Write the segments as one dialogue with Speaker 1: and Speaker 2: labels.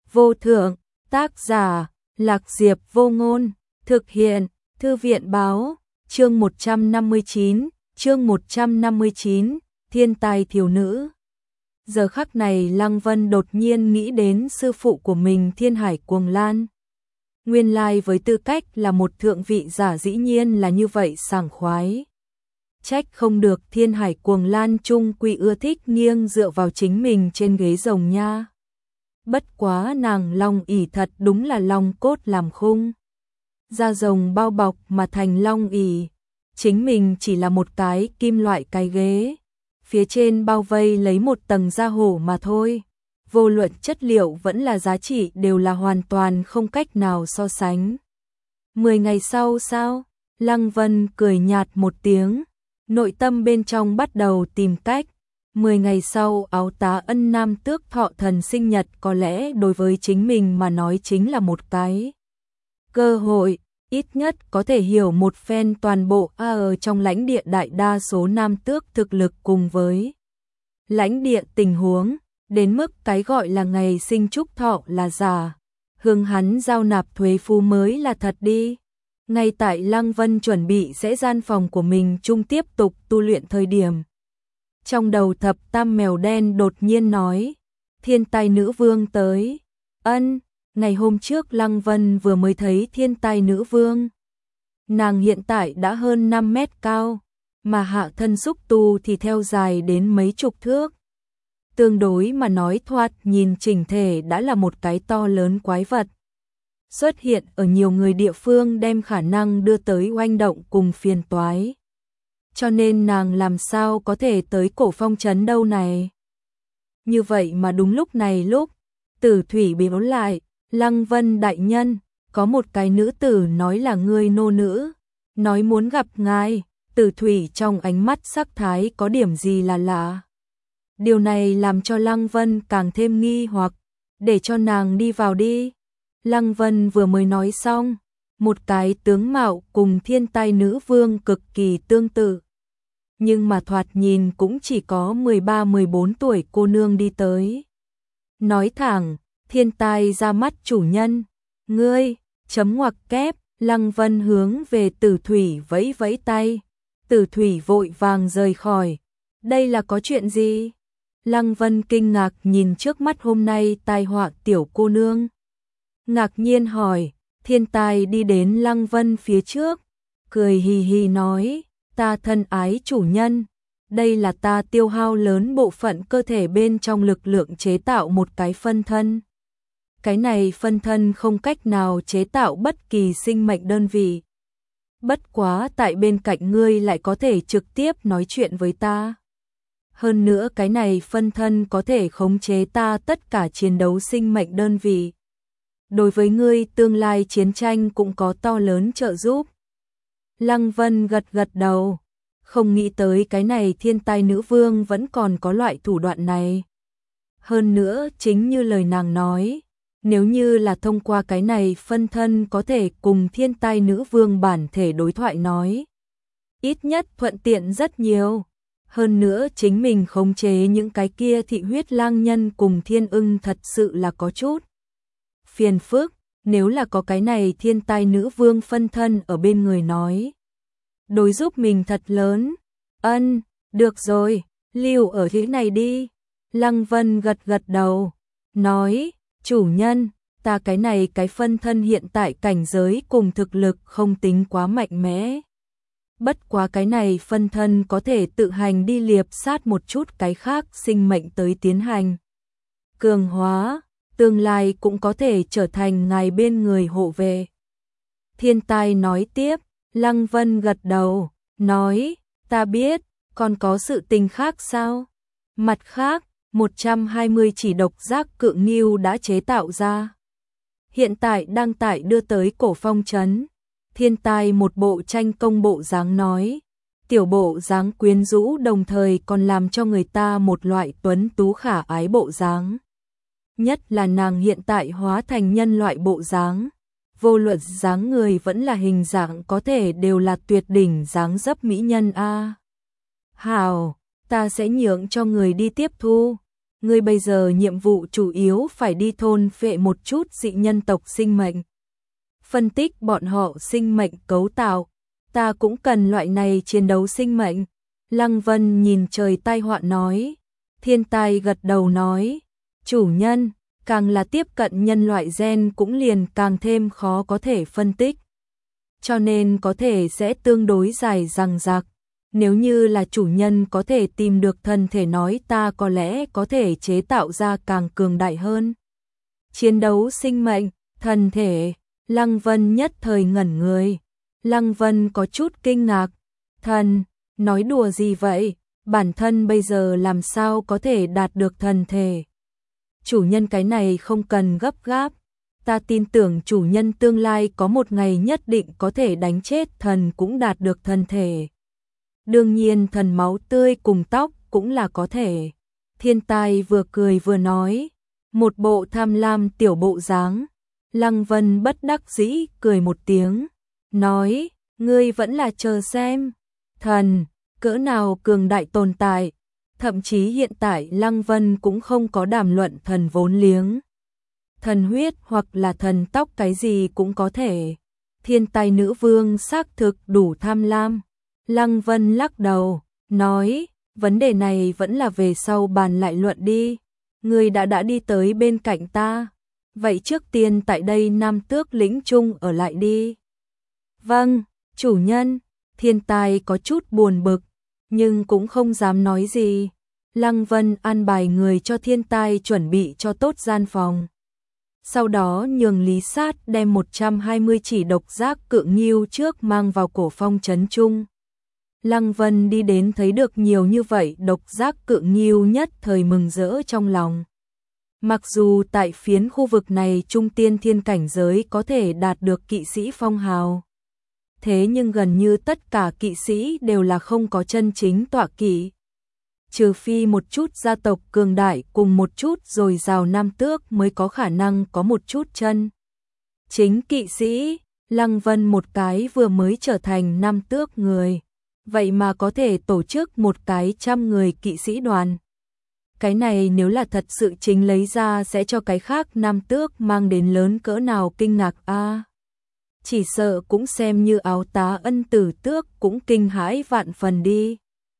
Speaker 1: vô thượng, tác giả, Lạc Diệp Vô Ngôn, thực hiện, Thư viện báo, chương 159, thiên tài thiếu nữ. Giờ khắc này Lăng Vân đột nhiên nghĩ đến sư phụ của mình Thiên Hải Cuồng Lan. Nguyên lai với tư cách là một thượng vị giả dĩ nhiên là như vậy sảng khoái. Trách không được Thiên Hải Cuồng Lan chung quy ưa thích nghiêng dựa vào chính mình trên ghế rồng nha. Bất quá nàng long ỷ thật đúng là long cốt làm khung. Da rồng bao bọc mà thành long ỷ, chính mình chỉ là một cái kim loại cái ghế. Phía trên bao vây lấy một tầng da hổ mà thôi. Vô luận chất liệu vẫn là giá trị đều là hoàn toàn không cách nào so sánh. 10 ngày sau sao? Lăng Vân cười nhạt một tiếng, nội tâm bên trong bắt đầu tìm cách. 10 ngày sau Áo Tá Ân Nam Tước thọ thần sinh nhật có lẽ đối với chính mình mà nói chính là một cái cơ hội, ít nhất có thể hiểu một phen toàn bộ ở trong lãnh địa đại đa số nam tước thực lực cùng với lãnh địa tình huống, đến mức cái gọi là ngày sinh chúc thọ là giả, hướng hắn giao nạp thuế phú mới là thật đi. Ngay tại Lăng Vân chuẩn bị sẽ gian phòng của mình chung tiếp tục tu luyện thời điểm, trong đầu thập tam mèo đen đột nhiên nói, thiên tài nữ vương tới. Ân, ngày hôm trước Lăng Vân vừa mới thấy thiên tài nữ vương. Nàng hiện tại đã hơn 5 mét cao, mà hạ thân xúc tu thì theo dài đến mấy chục thước. Tương đối mà nói thoạt nhìn chỉnh thể đã là một cái to lớn quái vật. Xuất hiện ở nhiều người địa phương đem khả năng đưa tới oanh động cùng phiền toái. Cho nên nàng làm sao có thể tới Cổ Phong trấn đâu này. Như vậy mà đúng lúc này Tử Thủy bị báo lại, Lăng Vân đại nhân, có một cái nữ tử nói là ngươi nô nữ, nói muốn gặp ngài. Tử Thủy trong ánh mắt sắc thái có điểm gì là lạ. Điều này làm cho Lăng Vân càng thêm nghi hoặc, để cho nàng đi vào đi. Lăng Vân vừa mới nói xong, một cái tướng mạo cùng thiên tài nữ vương cực kỳ tương tự. Nhưng mà thoạt nhìn cũng chỉ có 13-14 tuổi cô nương đi tới. Nói thẳng, thiên tài ra mắt chủ nhân, ngươi, chấm ngoặc kép, Lăng Vân hướng về Tử Thủy vẫy vẫy tay. Tử Thủy vội vàng rời khỏi. Đây là có chuyện gì? Lăng Vân kinh ngạc nhìn trước mắt hôm nay tai họa tiểu cô nương. Ngạc nhiên hỏi, thiên tài đi đến Lăng Vân phía trước, cười hì hì nói, ta thân ái chủ nhân, đây là ta tiêu hao lớn bộ phận cơ thể bên trong lực lượng chế tạo một cái phân thân. Cái này phân thân không cách nào chế tạo bất kỳ sinh mệnh đơn vị. Bất quá tại bên cạnh ngươi lại có thể trực tiếp nói chuyện với ta. Hơn nữa cái này phân thân có thể khống chế ta tất cả chiến đấu sinh mệnh đơn vị. Đối với ngươi tương lai chiến tranh cũng có to lớn trợ giúp. Lăng Vân gật gật đầu, không nghĩ tới cái này thiên tài nữ vương vẫn còn có loại thủ đoạn này. Hơn nữa chính như lời nàng nói, nếu như là thông qua cái này phân thân có thể cùng thiên tài nữ vương bản thể đối thoại nói, ít nhất thuận tiện rất nhiều. Hơn nữa chính mình khống chế những cái kia thị huyết lang nhân cùng thiên ưng thật sự là có chút phiền phức, nếu là có cái này thiên tài nữ vương phân thân ở bên người nói. Đối giúp mình thật lớn. Ân, được rồi, lưu ở thế này đi. Lăng Vân gật gật đầu, nói, chủ nhân, ta cái này cái phân thân hiện tại cảnh giới cùng thực lực không tính quá mạnh mẽ. Bất quá cái này phân thân có thể tự hành đi liệp sát một chút cái khác sinh mệnh tới tiến hành cường hóa, tương lai cũng có thể trở thành ngài bên người hộ vệ. Thiên tài nói tiếp, Lăng Vân gật đầu, nói, ta biết, còn có sự tình khác sao? Mặt khác, 120 chỉ độc giác cự ngưu đã chế tạo ra. Hiện tại đang tại đưa tới Cổ Phong trấn. Thiên tài một bộ tranh công bộ dáng nói, tiểu bộ dáng quyến rũ đồng thời còn làm cho người ta một loại tuấn tú khả ái bộ dáng. Nhất là nàng hiện tại hóa thành nhân loại bộ dáng, vô luận dáng người vẫn là hình dạng có thể đều là tuyệt đỉnh dáng dấp mỹ nhân a. Hảo, ta sẽ nhượng cho người đi tiếp thu. ngươi bây giờ nhiệm vụ chủ yếu phải đi thôn phệ một chút dị nhân tộc sinh mệnh. Phân tích bọn họ sinh mệnh cấu tạo, ta cũng cần loại này chiến đấu sinh mệnh. Lăng Vân nhìn trời tai họa nói. Thiên Tai gật đầu nói, chủ nhân, càng là tiếp cận nhân loại gen cũng liền càng thêm khó có thể phân tích. Cho nên có thể sẽ tương đối dài dằng dặc. Nếu như là chủ nhân có thể tìm được thân thể nói ta có lẽ có thể chế tạo ra càng cường đại hơn. Chiến đấu sinh mệnh, thân thể, Lăng Vân nhất thời ngẩn người. Lăng Vân có chút kinh ngạc, thần, nói đùa gì vậy, bản thân bây giờ làm sao có thể đạt được thần thể. Chủ nhân cái này không cần gấp gáp, ta tin tưởng chủ nhân tương lai có một ngày nhất định có thể đánh chết thần cũng đạt được thần thể. Đương nhiên thần máu tươi cùng tóc cũng là có thể. Thiên Tai vừa cười vừa nói, một bộ tham lam tiểu bộ dáng. Lăng Vân bất đắc dĩ cười một tiếng, nói, ngươi vẫn là chờ xem. Thần, cỡ nào cường đại tồn tại, thậm chí hiện tại Lăng Vân cũng không có đàm luận thần vốn liếng. Thần huyết hoặc là thần tóc cái gì cũng có thể. Thiên Tai nữ vương xác thực đủ tham lam. Lăng Vân lắc đầu, nói, vấn đề này vẫn là về sau bàn lại luận đi. Ngươi đã đi tới bên cạnh ta. Vậy trước tiên tại đây Nam Tước lĩnh chung ở lại đi. Vâng, chủ nhân. Thiên Tai có chút buồn bực, nhưng cũng không dám nói gì. Lăng Vân an bài người cho Thiên Tai chuẩn bị cho tốt gian phòng. Sau đó nhường Lý Sát đem 120 chỉ độc giác cự ngưu trước mang vào cổ phong trấn trung. Lăng Vân đi đến thấy được nhiều như vậy độc giác cự ngưu nhất thời mừng rỡ trong lòng. Mặc dù tại phiến khu vực này trung tiên thiên cảnh giới có thể đạt được kỵ sĩ phong hào. Thế nhưng gần như tất cả kỵ sĩ đều là không có chân chính tọa kỵ. Trừ phi một chút gia tộc cường đại cùng một chút dồi dào nam tước mới có khả năng có một chút chân. Chính kỵ sĩ, Lăng Vân một cái vừa mới trở thành nam tước người. Vậy mà có thể tổ chức một cái 100 người kỵ sĩ đoàn. Cái này nếu là thật sự chính lấy ra sẽ cho cái khác nam tước mang đến lớn cỡ nào kinh ngạc a. Chỉ sợ cũng xem như áo tá ân tử tước cũng kinh hãi vạn phần đi.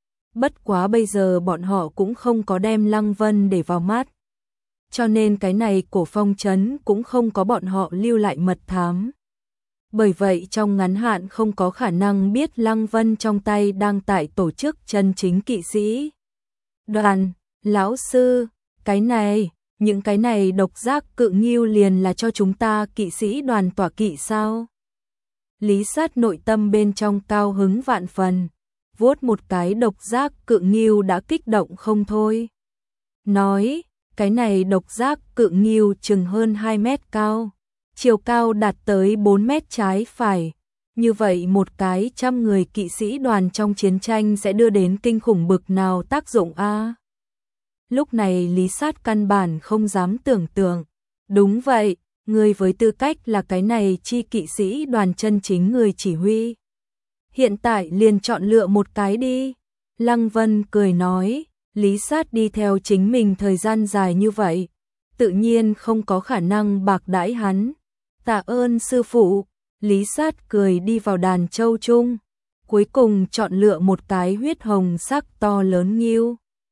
Speaker 1: Bất quá bây giờ bọn họ cũng không có đem Lăng Vân để vào mắt. Cho nên cái này cổ phong trấn cũng không có bọn họ lưu lại mật thám. Bởi vậy trong ngắn hạn không có khả năng biết Lăng Vân trong tay đang tại tổ chức chân chính kỵ sĩ đoàn. Lão sư, những cái này độc giác cự ngưu liền là cho chúng ta kỵ sĩ đoàn tỏa kỵ sao? Lý Sát nội tâm bên trong cao hứng vạn phần, vuốt một cái độc giác cự ngưu đã kích động không thôi. Nói, cái này độc giác cự ngưu chừng hơn 2 mét cao, chiều cao đạt tới 4 mét trái phải. Như vậy một cái 100 người kỵ sĩ đoàn trong chiến tranh sẽ đưa đến kinh khủng bực nào tác dụng a? Lúc này Lý Sát căn bản không dám tưởng tượng. Đúng vậy, người với tư cách là cái này chi kỵ sĩ đoàn chân chính người chỉ huy. Hiện tại liền chọn lựa một cái đi. Lăng Vân cười nói, Lý Sát đi theo chính mình thời gian dài như vậy, tự nhiên không có khả năng bạc đãi hắn. Tạ ơn sư phụ. Lý Sát cười đi vào đàn châu chung, cuối cùng chọn lựa một cái huyết hồng sắc to lớn ngưu.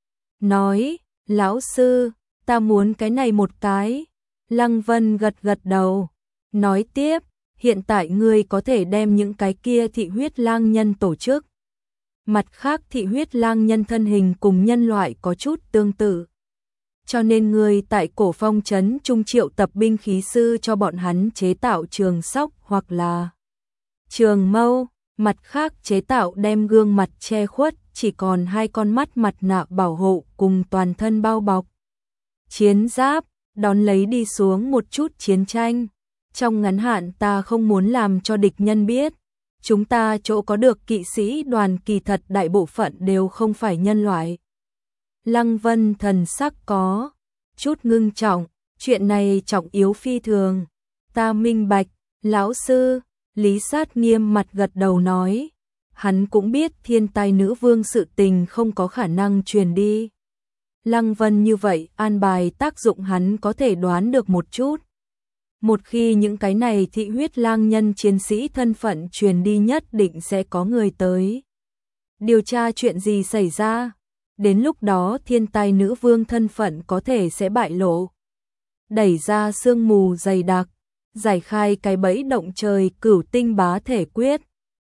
Speaker 1: Nói, lão sư, ta muốn cái này một cái. Lăng Vân gật gật đầu, nói tiếp, hiện tại ngươi có thể đem những cái kia thị huyết lang nhân tổ chức. Mặt khác thị huyết lang nhân thân hình cùng nhân loại có chút tương tự. Cho nên ngươi tại cổ phong trấn trung triệu tập binh khí sư cho bọn hắn chế tạo trường sóc hoặc là trường mâu, mặt khác chế tạo đem gương mặt che khuất, chỉ còn 2 con mắt mặt nạ bảo hộ cùng toàn thân bao bọc. Chiến giáp, đón lấy đi xuống một chút chiến tranh. Trong ngắn hạn ta không muốn làm cho địch nhân biết. Chúng ta chỗ có được kỵ sĩ đoàn kỳ thật đại bộ phận đều không phải nhân loại. Lăng Vân thần sắc có chút ngưng trọng, chuyện này trọng yếu phi thường. Ta minh bạch, lão sư. Lý Sát nghiêm mặt gật đầu nói. Hắn cũng biết Thiên Tai nữ vương sự tình không có khả năng truyền đi. Lăng Vân như vậy an bài tác dụng hắn có thể đoán được một chút. Một khi những cái này thị huyết lang nhân chiến sĩ thân phận truyền đi nhất định sẽ có người tới điều tra chuyện gì xảy ra. Đến lúc đó thiên tai nữ vương thân phận có thể sẽ bại lộ. Đẩy ra sương mù dày đặc, giải khai cái bẫy động trời cửu tinh bá thể quyết.